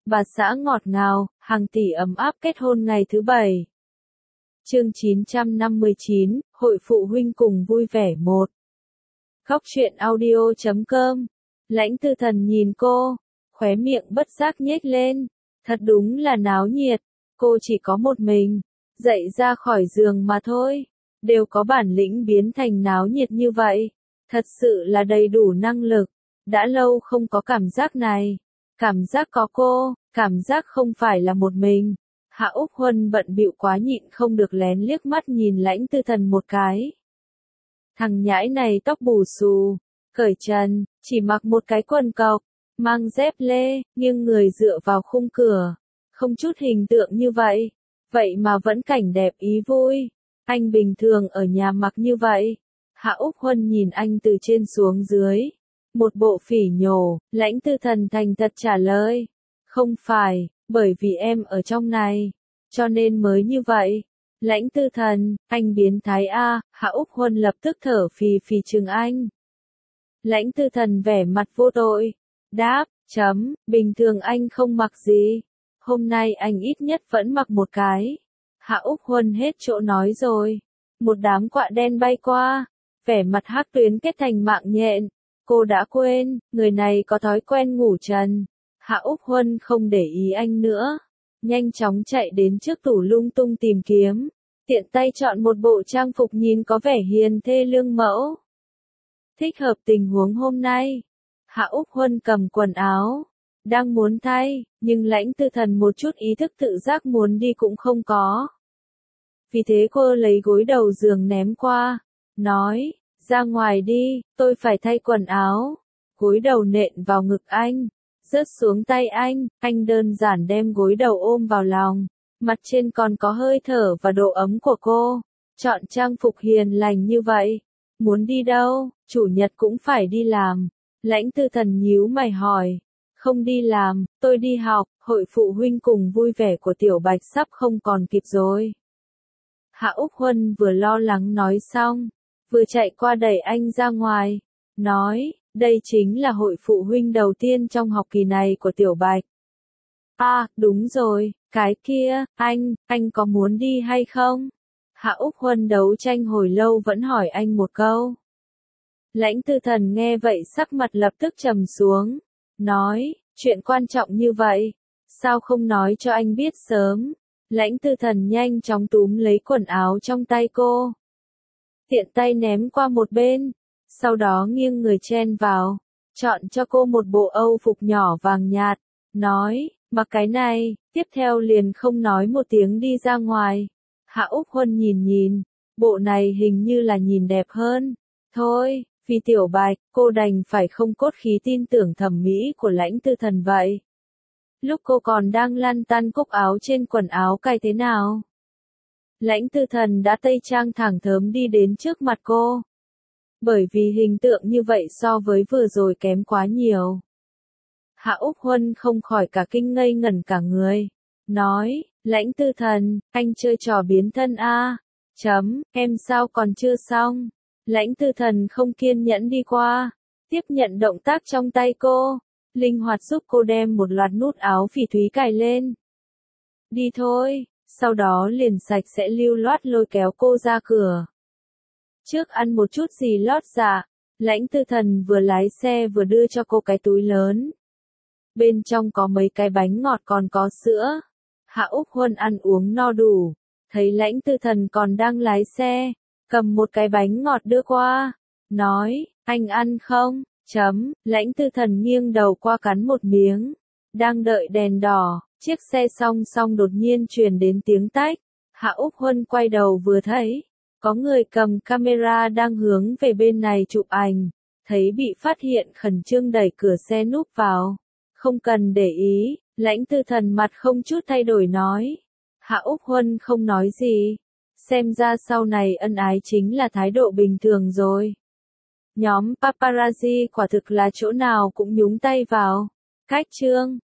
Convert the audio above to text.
bà xã ngọt ngào, hàng tỷ ấm áp kết hôn ngày thứ 7. Chương 959, Hội phụ huynh cùng vui vẻ 1. Góc truyện audio.com. Lãnh Tư Thần nhìn cô, khóe miệng bất giác nhếch lên. Thật đúng là náo nhiệt, cô chỉ có một mình, dậy ra khỏi giường mà thôi, đều có bản lĩnh biến thành náo nhiệt như vậy. Thật sự là đầy đủ năng lực, đã lâu không có cảm giác này. Cảm giác có cô, cảm giác không phải là một mình. Hạ Úc Huân bận bịu quá nhịn không được lén liếc mắt nhìn Lãnh Tư Thần một cái. Thằng nhãi này tóc bù xù, cởi trần, chỉ mặc một cái quần cộc, mang dép lê, nghiêng người dựa vào khung cửa. Không chút hình tượng như vậy, vậy mà vẫn cảnh đẹp ý vui. Anh bình thường ở nhà mặc như vậy. Hạ Úc Huân nhìn anh từ trên xuống dưới. Một bộ phỉ nhổ, Lãnh Tư Thần thành thật trả lời. Không phải, bởi vì em ở trong này, cho nên mới như vậy. Lãnh Tư Thần, anh biến thái a, Hạ Úc Huân lập tức thở phì phì chừng anh. Lãnh Tư Thần vẻ mặt vô tội. Đáp, bình thường anh không mặc gì. Hôm nay anh ít nhất vẫn mặc một cái. Hạ Úc Huân hết chỗ nói rồi. Một đám quạ đen bay qua, vẻ mặt hắc tuyến kết thành mạng nhện. Cô đã quên, người này có thói quen ngủ trần. Hạ Úc Huân không để ý anh nữa. Nhanh chóng chạy đến trước tủ lung tung tìm kiếm. Tiện tay chọn một bộ trang phục nhìn có vẻ hiền thê lương mẫu. Thích hợp tình huống hôm nay. Hạ Úc Huân cầm quần áo. Đang muốn thay, nhưng Lãnh Tư Thần một chút ý thức tự giác muốn đi cũng không có. Vì thế cô lấy gối đầu giường ném qua. Nói, ra ngoài đi, tôi phải thay quần áo. Gối đầu nện vào ngực anh. Rớt xuống tay anh đơn giản đem gối đầu ôm vào lòng. Mặt trên còn có hơi thở và độ ấm của cô. Chọn trang phục hiền lành như vậy. Muốn đi đâu, chủ nhật cũng phải đi làm. Lãnh Tư Thần nhíu mày hỏi. Không đi làm, tôi đi học, hội phụ huynh cùng vui vẻ của Tiểu Bạch sắp không còn kịp rồi. Hạ Úc Huân vừa lo lắng nói xong, vừa chạy qua đẩy anh ra ngoài. Nói, đây chính là hội phụ huynh đầu tiên trong học kỳ này của Tiểu Bạch. À, đúng rồi, cái kia, anh có muốn đi hay không? Hạ Úc Huân đấu tranh hồi lâu vẫn hỏi anh một câu. Lãnh Tư Thần nghe vậy sắc mặt lập tức trầm xuống. Nói, chuyện quan trọng như vậy, sao không nói cho anh biết sớm? Lãnh Tư Thần nhanh chóng túm lấy quần áo trong tay cô. Tiện tay ném qua một bên, sau đó nghiêng người chen vào, chọn cho cô một bộ âu phục nhỏ vàng nhạt, nói, mặc cái này, tiếp theo liền không nói một tiếng đi ra ngoài. Hạ Úc Huân nhìn, bộ này hình như là nhìn đẹp hơn. Thôi, vì Tiểu Bạch, cô đành phải không cốt khí tin tưởng thẩm mỹ của Lãnh Tư Thần vậy. Lúc cô còn đang lăn tăn cúc áo trên quần áo cài thế nào? Lãnh Tư Thần đã tây trang thẳng thớm đi đến trước mặt cô. Bởi vì hình tượng như vậy so với vừa rồi kém quá nhiều. Hạ Úc Huân không khỏi cả kinh ngây ngẩn cả người. Nói, Lãnh Tư Thần, anh chơi trò biến thân a? Em sao còn chưa xong? Lãnh Tư Thần không kiên nhẫn đi qua, tiếp nhận động tác trong tay cô, linh hoạt giúp cô đem một loạt nút áo phỉ thúy cài lên. Đi thôi, sau đó liền sạch sẽ lưu loát lôi kéo cô ra cửa. Trước ăn một chút gì lót dạ, Lãnh Tư Thần vừa lái xe vừa đưa cho cô cái túi lớn. Bên trong có mấy cái bánh ngọt còn có sữa. Hạ Úc Huân ăn uống no đủ, thấy Lãnh Tư Thần còn đang lái xe, cầm một cái bánh ngọt đưa qua, nói, anh ăn không? Lãnh Tư Thần nghiêng đầu qua cắn một miếng. Đang đợi đèn đỏ, chiếc xe song song đột nhiên truyền đến tiếng tách. Hạ Úc Huân quay đầu vừa thấy, có người cầm camera đang hướng về bên này chụp ảnh. Thấy bị phát hiện khẩn trương đẩy cửa xe núp vào. Không cần để ý, Lãnh Tư Thần mặt không chút thay đổi nói. Hạ Úc Huân không nói gì. Xem ra sau này ân ái chính là thái độ bình thường rồi. Nhóm paparazzi quả thực là chỗ nào cũng nhúng tay vào. Cách chương